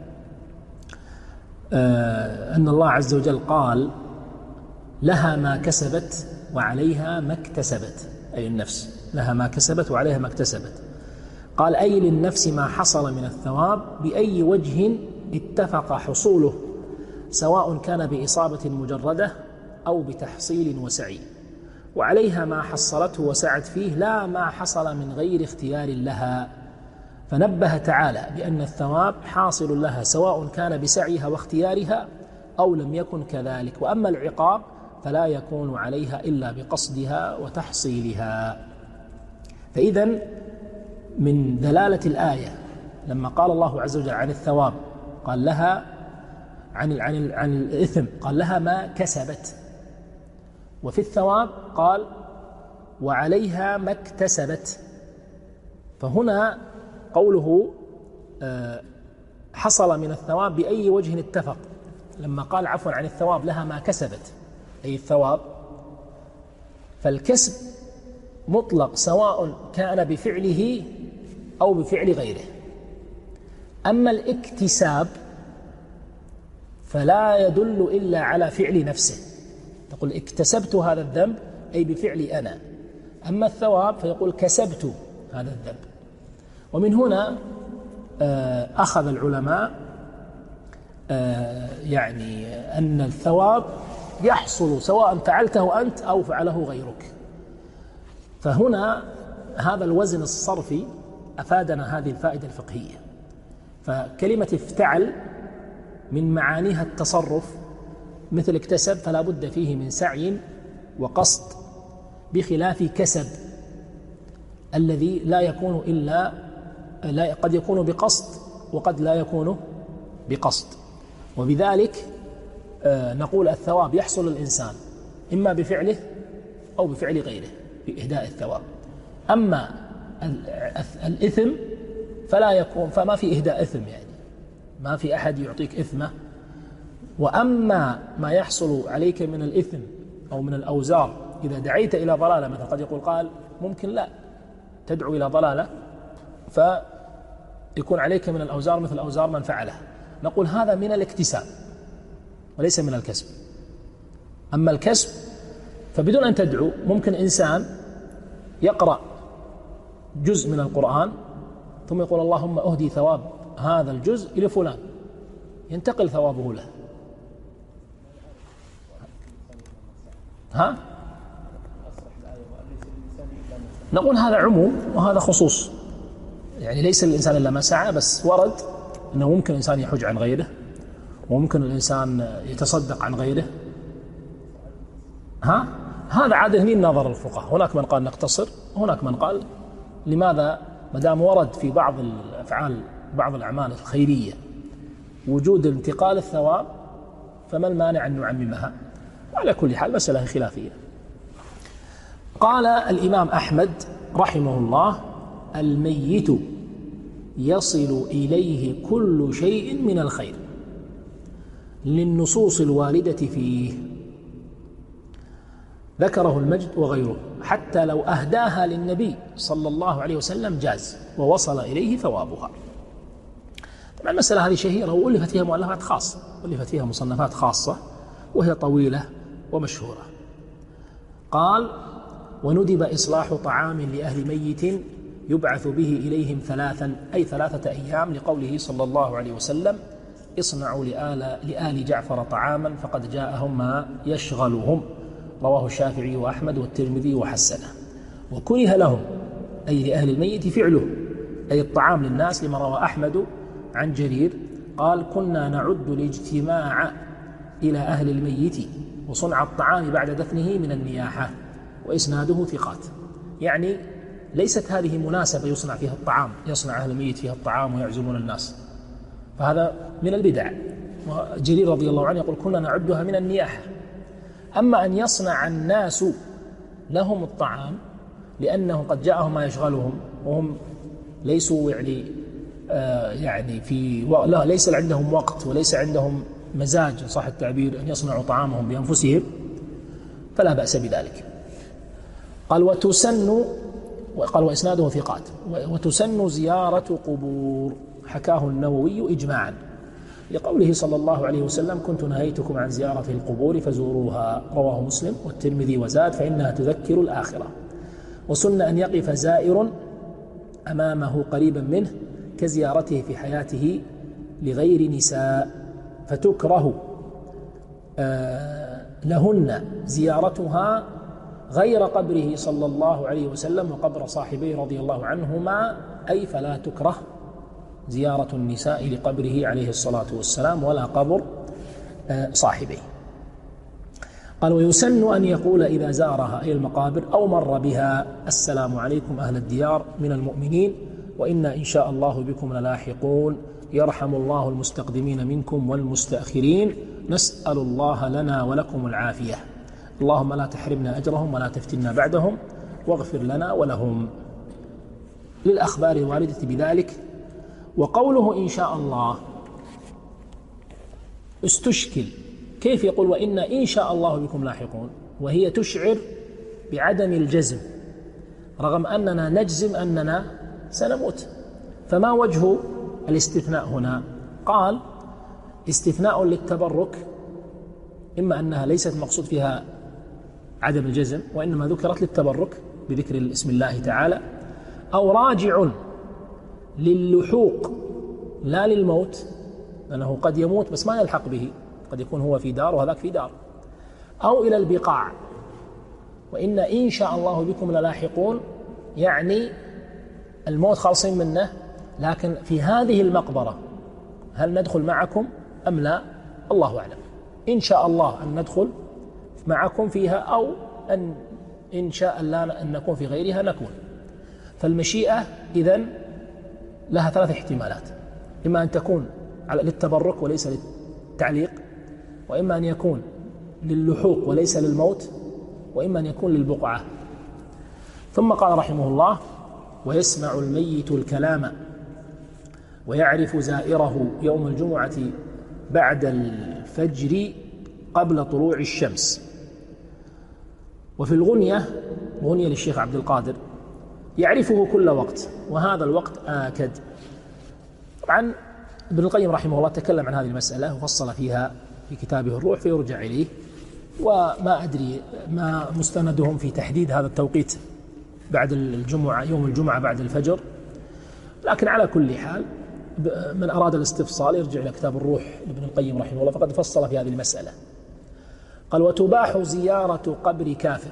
أن الله عز وجل قال لها ما كسبت وعليها ما اكتسبت، أي النفس لها ما كسبت وعليها ما اكتسبت. قال أي للنفس ما حصل من الثواب بأي وجه اتفق حصوله، سواء كان بإصابة مجردة أو بتحصيل وسعي، وعليها ما حصلته وسعت فيه لا ما حصل من غير اختيار لها. فنبه تعالى بأن الثواب حاصل لها سواء كان بسعيها واختيارها أو لم يكن كذلك، وأما العقاب فلا يكون عليها إلا بقصدها وتحصيلها. فإذن من دلالة الآية لما قال الله عز وجل عن الثواب قال لها عن عن عن الإثم قال لها ما كسبت، وفي الثواب قال وعليها ما اكتسبت. فهنا قوله حصل من الثواب بأي وجه اتفق، لما قال عفوا عن الثواب لها ما كسبت أي الثواب، فالكسب مطلق سواء كان بفعله أو بفعل غيره. أما الاكتساب فلا يدل إلا على فعل نفسه، تقول اكتسبت هذا الذنب أي بفعلي أنا. أما الثواب فيقول كسبت هذا الذنب. ومن هنا أخذ العلماء يعني أن الثواب يحصل سواء فعلته أنت أو فعله غيرك. فهنا هذا الوزن الصرفي أفادنا هذه الفائدة الفقهية. فكلمة افتعل من معانيها التصرف، مثل اكتسب فلا بد فيه من سعي وقصد، بخلاف كسب الذي لا يكون إلا لا قد يكون بقصد وقد لا يكون بقصد. وبذلك نقول الثواب يحصل للإنسان إما بفعله أو بفعل غيره بإهداء الثواب. أما الإثم فلا يكون، فما في إهداء إثم، يعني ما في أحد يعطيك إثمه. وأما ما يحصل عليك من الإثم أو من الأوزار إذا دعيت إلى ضلالة، مثلا قد يقول قال ممكن لا تدعو إلى ضلالة فيكون عليك من الأوزار مثل أوزار من فعلها، نقول هذا من الاكتساب وليس من الكسب. أما الكسب فبدون أن تدعو ممكن إنسان يقرأ جزء من القرآن ثم يقول اللهم أهدي ثواب هذا الجزء إلى فلان، ينتقل ثوابه له. ها؟ نقول هذا عموم وهذا خصوص، يعني ليس الإنسان إلا ما سعى، بس ورد أنه ممكن الإنسان يحج عن غيره وممكن الإنسان يتصدق عن غيره. ها؟ هذا عادة من نظر الفقهاء. هناك من قال نقتصر هناك من قال لماذا ما دام ورد في بعض الأفعال بعض الأعمال الخيرية وجود انتقال الثواب فما المانع أن نعممها؟ وعلى كل حال مسألة خلافية. قال الإمام أحمد رحمه الله: الميت يصل إليه كل شيء من الخير للنصوص الواردة فيه، ذكره المجد وغيره، حتى لو أهداها للنبي صلى الله عليه وسلم جاز ووصل إليه ثوابها. طبعا المسألة هذه شهيرة وألفت فيها مؤلفات خاصة، ألفت فيها مصنفات خاصة وهي طويلة ومشهورة. قال: وندب إصلاح طعام لأهل ميت يبعث به إليهم ثلاثا، أي ثلاثة أيام، لقوله صلى الله عليه وسلم: اصنعوا لآل, لآل جعفر طعاما فقد جاءهم ما يشغلهم، رواه الشافعي وأحمد والترمذي وحسنه. وكره لهم، أي لأهل الميت، فعله، أي الطعام للناس، لما روى أحمد عن جرير قال: كنا نعد الاجتماع إلى أهل الميت وصنع الطعام بعد دفنه من النياحة، وإسناده ثقات. يعني ليست هذه مناسبة يصنع فيها الطعام، يصنع أهل الميت فيها الطعام ويعزمون الناس، فهذا من البدع. وجرير رضي الله عنه يقول: كنا نعدها من النياحة. أما أن يصنع الناس لهم الطعام لأنه قد جاءهم ما يشغلهم وهم ليسوا يعني آه يعني في لا ليس عندهم وقت وليس عندهم مزاج صح التعبير أن يصنعوا طعامهم بأنفسهم، فلا بأس بذلك. قال: وتسن، قال وإسناده ثقات، وتسن زيارة قبور، حكاه النووي إجماعا، لقوله صلى الله عليه وسلم: كنت نهيتكم عن زيارة القبور فزوروها، رواه مسلم والترمذي وزاد: فإنها تذكر الآخرة. وسن أن يقف زائر أمامه قريبا منه كزيارته في حياته لغير نساء، فتكره آه لهن زيارتها غير قبره صلى الله عليه وسلم وقبر صاحبيه رضي الله عنهما، أي فلا تكره زيارة النساء لقبره عليه الصلاة والسلام ولا قبر صاحبيه. قال: ويسن أن يقول إذا زارها، أي المقابر، أو مر بها: السلام عليكم أهل الديار من المؤمنين وإنا إن شاء الله بكم للاحقون، يرحم الله المستقدمين منكم والمستأخرين، نسأل الله لنا ولكم العافية، اللهم لا تحرمنا أجرهم ولا تفتنا بعدهم، واغفر لنا ولهم، للأخبار الواردة بذلك. وقوله إن شاء الله استشكل، كيف يقول وإنا إن شاء الله بكم لاحقون وهي تشعر بعدم الجزم، رغم أننا نجزم أننا سنموت؟ فما وجه الاستثناء هنا؟ قال: استثناء للتبرك، إما أنها ليست مقصود فيها عدم الجزم وإنما ذكرت للتبرك بذكر اسم الله تعالى، أو راجع للحوق لا للموت، لأنه قد يموت بس ما يلحق به، قد يكون هو في دار وهذاك في دار، أو إلى البقاع، وإن إن شاء الله بكم للاحقون، يعني الموت خالصين منه، لكن في هذه المقبرة هل ندخل معكم أم لا؟ الله أعلم. إن شاء الله أن ندخل معكم فيها، أو أن إن شاء الله أن نكون في غيرها نكون. فالمشيئة إذن لها ثلاث احتمالات: إما أن تكون للتبرك وليس للتعليق، وإما أن يكون للحوق وليس للموت، وإما أن يكون للبقعة. ثم قال رحمه الله: ويسمع الميت الكلام ويعرف زائره يوم الجمعة بعد الفجر قبل طلوع الشمس. وفي الغنية، غنية للشيخ عبد القادر: يعرفه كل وقت، وهذا الوقت آكد. طبعا ابن القيم رحمه الله تكلم عن هذه المسألة وفصل فيها في كتابه الروح، فيرجع إليه، وما أدري ما مستندهم في تحديد هذا التوقيت بعد الجمعة، يوم الجمعة بعد الفجر، لكن على كل حال من أراد الاستفصال يرجع إلى كتاب الروح لابن القيم رحمه الله، فقد فصل في هذه المسألة. قال: وتباح زيارة قبر كافر،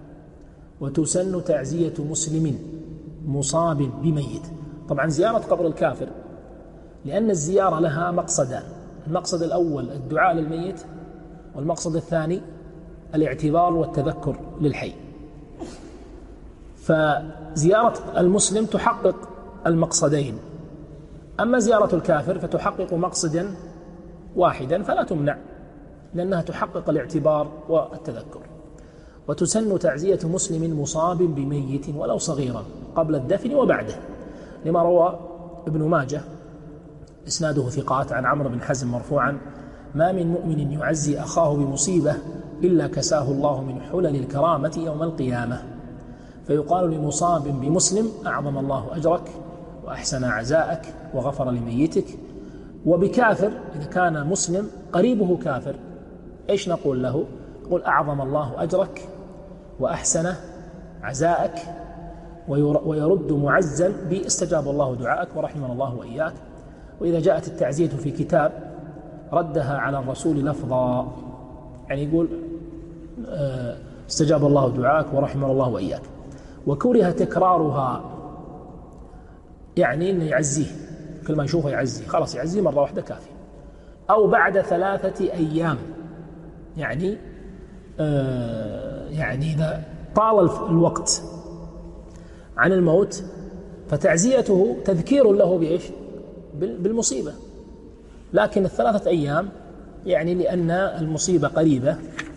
وتسن تعزية مسلم مصاب بميت. طبعا زيارة قبر الكافر لأن الزيارة لها مقصدان: المقصد الأول الدعاء للميت، والمقصد الثاني الاعتبار والتذكر للحي. فزيارة المسلم تحقق المقصدين، أما زيارة الكافر فتحقق مقصدا واحدا فلا تمنع، لأنها تحقق الاعتبار والتذكر. وتسن تعزية مسلم مصاب بميت ولو صغيرا قبل الدفن وبعده، لما روى ابن ماجه إسناده ثقات عن عمرو بن حزم مرفوعا: ما من مؤمن يعزي أخاه بمصيبة إلا كساه الله من حلل الكرامة يوم القيامة. فيقال لمصاب بمسلم: أعظم الله أجرك وأحسن عزاءك وغفر لميتك. وبكافر إذا كان مسلم قريبه كافر إيش نقول له؟ نقول: أعظم الله أجرك وأحسن عزاءك ويرد معزا باستجاب الله دعاءك ورحمنا الله وإياك. وإذا جاءت التعزية في كتاب ردها على الرسول لفظا، يعني يقول استجاب الله دعاءك ورحمنا الله وإياك. وكره تكرارها، يعني إنه يعزيه كل ما يشوفه يعزيه، خلاص يعزيه مرة واحدة كافي. أو بعد ثلاثة أيام، يعني آه يعني إذا طال الوقت عن الموت فتعزيته تذكير له بإيش؟ بالمصيبة. لكن الثلاثة أيام يعني لأن المصيبة قريبة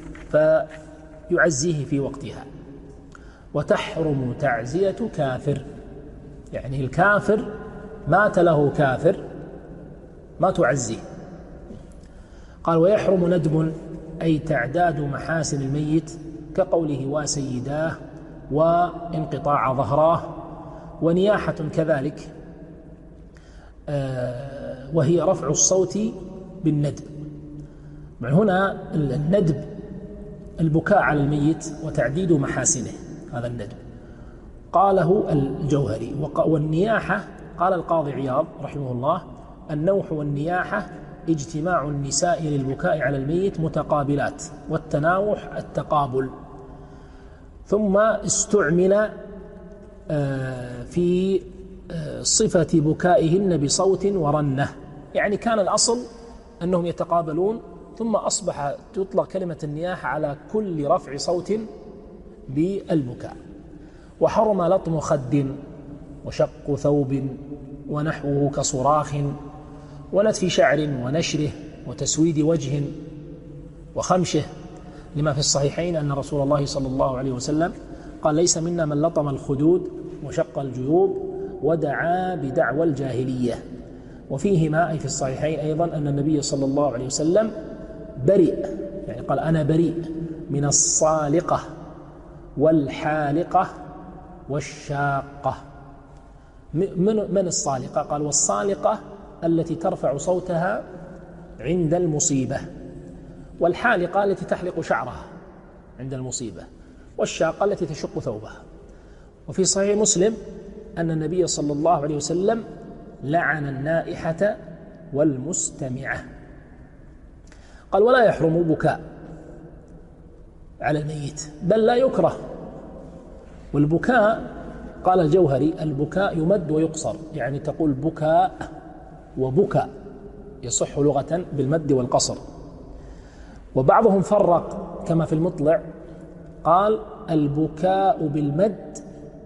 فيعزيه في وقتها. وتحرم تعزية كافر، يعني الكافر مات له كافر ما تعزيه. قال: ويحرم ندم، أي تعداد محاسن الميت، كقوله: وسيداه وانقطاع ظهراه. ونياحة كذلك، آه وهي رفع الصوت بالندب. من هنا الندب البكاء على الميت وتعديد محاسنه، هذا الندب قاله الجوهري. والنياحة قال القاضي عياض رحمه الله: النوح والنياحة اجتماع النساء للبكاء على الميت متقابلات، والتناوح التقابل. ثم استعمل في صفة بكائهن بصوت ورنة، يعني كان الأصل أنهم يتقابلون، ثم أصبح تطلق كلمة النياحة على كل رفع صوت بالبكاء. وحرم لطم خد وشق ثوب ونحوه كصراخ ونتف شعر ونشره وتسويد وجه وخمشه، لما في الصحيحين أن رسول الله صلى الله عليه وسلم قال: ليس منا من لطم الخدود وشق الجيوب ودعا بدعوى الجاهلية. وفيهما أي في الصحيحين أيضا أن النبي صلى الله عليه وسلم بريء، يعني قال: أنا بريء من الصالقة والحالقة والشاقة. من من الصالقة؟ قال: والصالقة التي ترفع صوتها عند المصيبة، والحالقة التي تحلق شعرها عند المصيبة، والشاقة التي تشق ثوبها. وفي صحيح مسلم أن النبي صلى الله عليه وسلم لعن النائحة والمستمعة. قال: ولا يحرم بكاء على الميت، بل لا يكره. والبكاء قال الجوهري: البكاء يمد ويقصر، يعني تقول بكاء وبكاء، يصح لغة بالمد والقصر. وبعضهم فرق كما في المطلع، قال: البكاء بالمد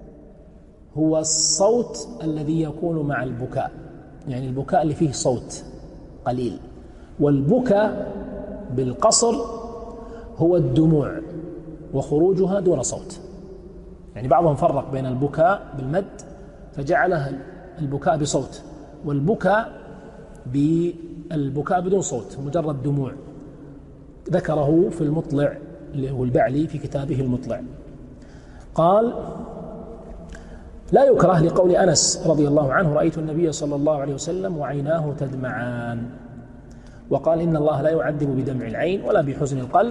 هو الصوت الذي يكون مع البكاء، يعني البكاء اللي فيه صوت قليل. والبكاء بالقصر هو الدموع وخروجها دون صوت. يعني بعضهم فرق بين البكاء بالمد فجعله البكاء بصوت، والبكاء بالبكاء بدون صوت مجرد دموع، ذكره في المطلع اللي هو البعلي في كتابه المطلع. قال: لا يكره لقول أنس رضي الله عنه: رأيت النبي صلى الله عليه وسلم وعيناه تدمعان. وقال: إن الله لا يعذب بدمع العين ولا بحزن القلب،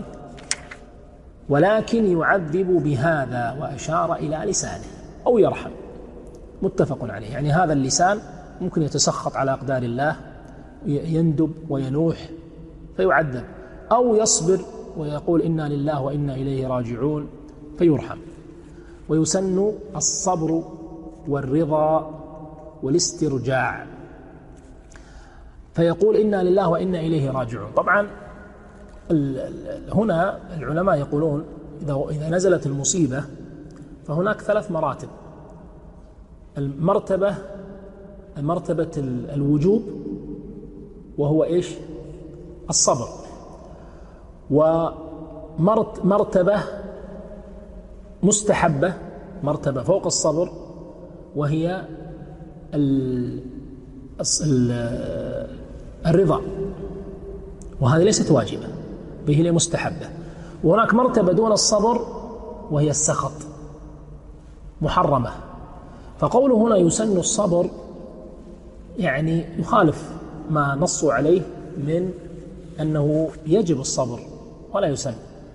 ولكن يعذب بهذا، وأشار إلى لسانه، أو يرحم. متفق عليه، يعني هذا اللسان ممكن يتسخط على أقدار الله، يندب وينوح فيعذب، أو يصبر ويقول إنا لله وإنا إليه راجعون فيرحم. ويسن الصبر والرضا والاسترجاع، فيقول إنا لله وإنا إليه راجعون. طبعا هنا العلماء يقولون إذا نزلت المصيبة فهناك ثلاث مراتب. المرتبة مرتبة الوجوب وهو إيش؟ الصبر. ومرتبة مستحبة، مرتبة فوق الصبر، وهي الرضا، وهذه ليست واجبة بل هي مستحبة. وهناك مرتبة دون الصبر وهي السخط، محرمة. فقوله هنا يسن الصبر يعني يخالف ما نصوا عليه من أنه يجب الصبر ولا يسن.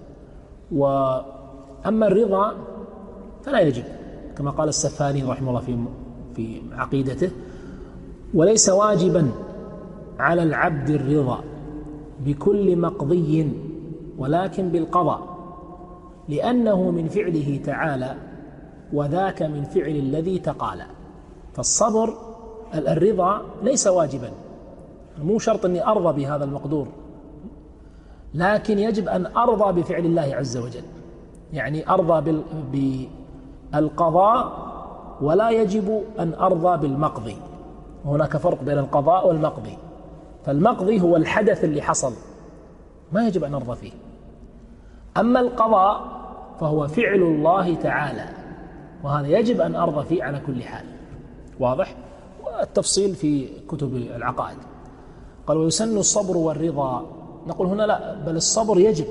وأما الرضا فلا يجب، كما قال السفاري رحمه الله في في عقيدته: وليس واجبا على العبد الرضا بكل مقضي ولكن بالقضاء، لأنه من فعله تعالى وذاك من فعل الذي تقالى. فالصبر الرضا ليس واجبا، مو شرط أني أرضى بهذا المقدور، لكن يجب أن أرضى بفعل الله عز وجل، يعني أرضى بالقضاء ولا يجب أن أرضى بالمقضي. هناك فرق بين القضاء والمقضي. فالمقضي هو الحدث اللي حصل ما يجب أن أرضى فيه، أما القضاء فهو فعل الله تعالى، وهذا يجب أن أرضى فيه على كل حال. واضح؟ والتفصيل في كتب العقائد. قال: ويسن الصبر والرضا. نقول هنا لا، بل الصبر يجب،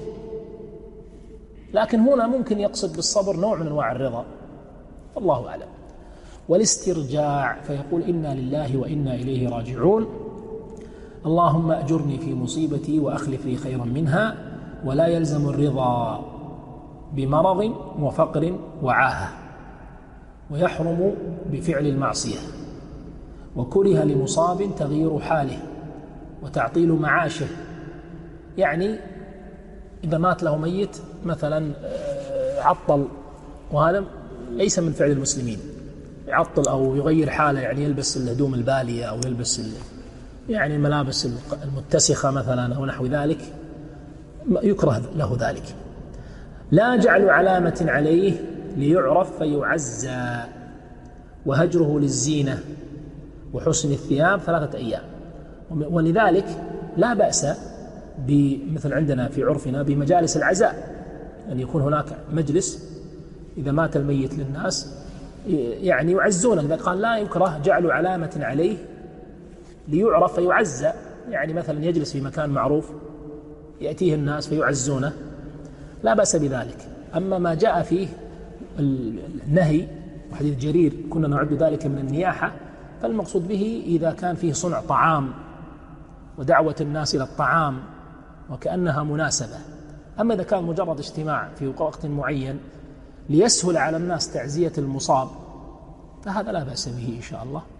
لكن هنا ممكن يقصد بالصبر نوع من أنواع الرضا، والله أعلم. والاسترجاع، فيقول: إنا لله وإنا إليه راجعون، اللهم أجرني في مصيبتي وأخلف لي خيرا منها. ولا يلزم الرضا بمرض وفقر وعاهة، ويحرم بفعل المعصية، وكره لمصاب تغيير حاله وتعطيل معاشه. يعني إذا مات له ميت مثلا عطل، وهذا ليس من فعل المسلمين، يعطل أو يغير حاله، يعني يلبس الهدوم البالية أو يلبس يعني الملابس المتسخة مثلا أو نحو ذلك، يكره له ذلك. لا جعل علامة عليه ليعرف فيعزى، وهجره للزينة وحسن الثياب ثلاثة أيام. ولذلك لا بأس بمثل عندنا في عرفنا بمجالس العزاء، أن يكون هناك مجلس إذا مات الميت للناس يعني يعزونه. إذا قال لا يكره جعل علامة عليه ليعرف فيعزى، يعني مثلا يجلس في مكان معروف يأتيه الناس فيعزونه، لا بأس بذلك. أما ما جاء فيه النهي وحديث جرير كنا نعد ذلك من النياحة، فالمقصود به إذا كان فيه صنع طعام ودعوة الناس إلى الطعام وكأنها مناسبة. أما إذا كان مجرد اجتماع في وقت معين ليسهل على الناس تعزية المصاب فهذا لا بأس به إن شاء الله.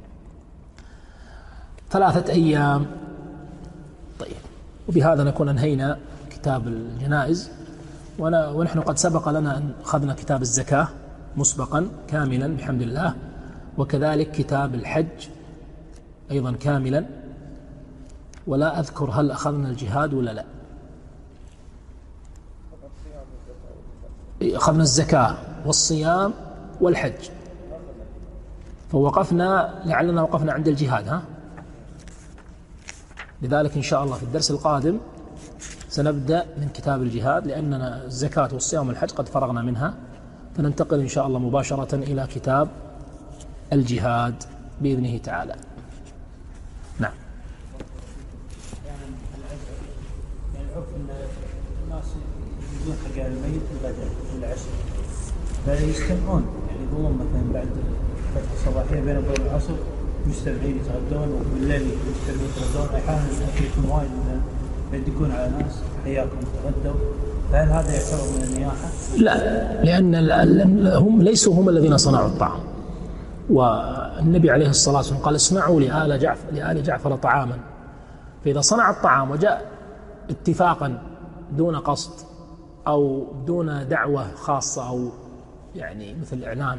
ثلاثة أيام. طيب، وبهذا نكون أنهينا كتاب الجنائز، ونحن قد سبق لنا أن أخذنا كتاب الزكاة مسبقا كاملا بحمد الله، وكذلك كتاب الحج أيضا كاملا، ولا أذكر هل أخذنا الجهاد ولا لا. أخذنا الزكاة والصيام والحج، فوقفنا لعلنا وقفنا عند الجهاد. ها لذلك إن شاء الله في الدرس القادم سنبدأ من كتاب الجهاد، لأننا الزكاة والصيام والحج قد فرغنا منها، فننتقل إن شاء الله مباشرة إلى كتاب الجهاد بإذنه تعالى. نعم. يعني العرف أن الناس يجون حق الميت الغداء والعشاء فيجتمعون، يعني يقولون مثلا بعد فترة الصباحية بين الظهر والعصر مجتمعين يتغدون، وبالليل مجتمعين يتغدون. أحيانا يكون وايد يدقون على ناس حياكم تغدوا، فهل هذا يعتبر من النياحة؟ لا، لأن هم ليسوا هم الذين صنعوا الطعام، والنبي عليه الصلاة والسلام قال: اصنعوا لآل جعفر, لآل جعفر طعاما. فإذا صنع الطعام وجاء اتفاقا دون قصد أو دون دعوة خاصة أو يعني مثل إعلان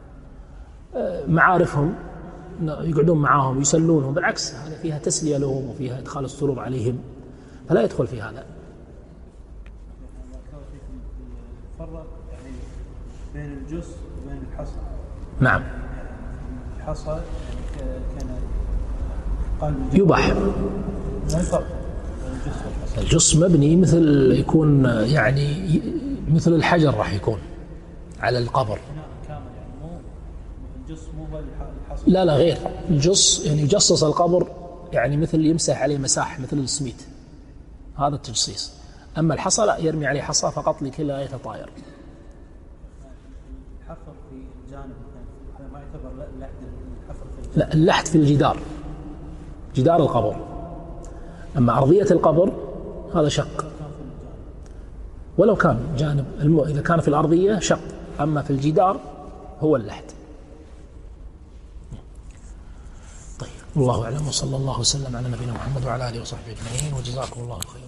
معارفهم يقعدون معاهم يسلونهم، بالعكس هذا فيها تسلية لهم وفيها إدخال السرور عليهم، فلا يدخل في هذا. فرق يعني بين الجص وبين الحصى. نعم. الحصى يعني كان قال يباح. ما الفرق بين الجص والحصى؟ الجص مبني مثل يكون يعني مثل الحجر راح يكون على القبر. كامل يعني مو الجص مو الحصى. لا لا غير الجص يعني يجصص القبر يعني مثل يمسح عليه مساح مثل السميت، هذا التجصيص. أما الحصى لا، يرمي عليه حصى فقط لكي لا يتطاير. الحفر في الجانب هذا ما يعتبر اللحد، الحفر في الجانب. لا، اللحد في الجدار، جدار القبر. أما أرضية القبر هذا شق، ولو كان جانب الم... إذا كان في الأرضية شق، أما في الجدار هو اللحد. طيب، والله أعلم، وصلى الله وسلم على نبينا محمد وعلى آله وصحبه أجمعين، وجزاكم الله خيرا.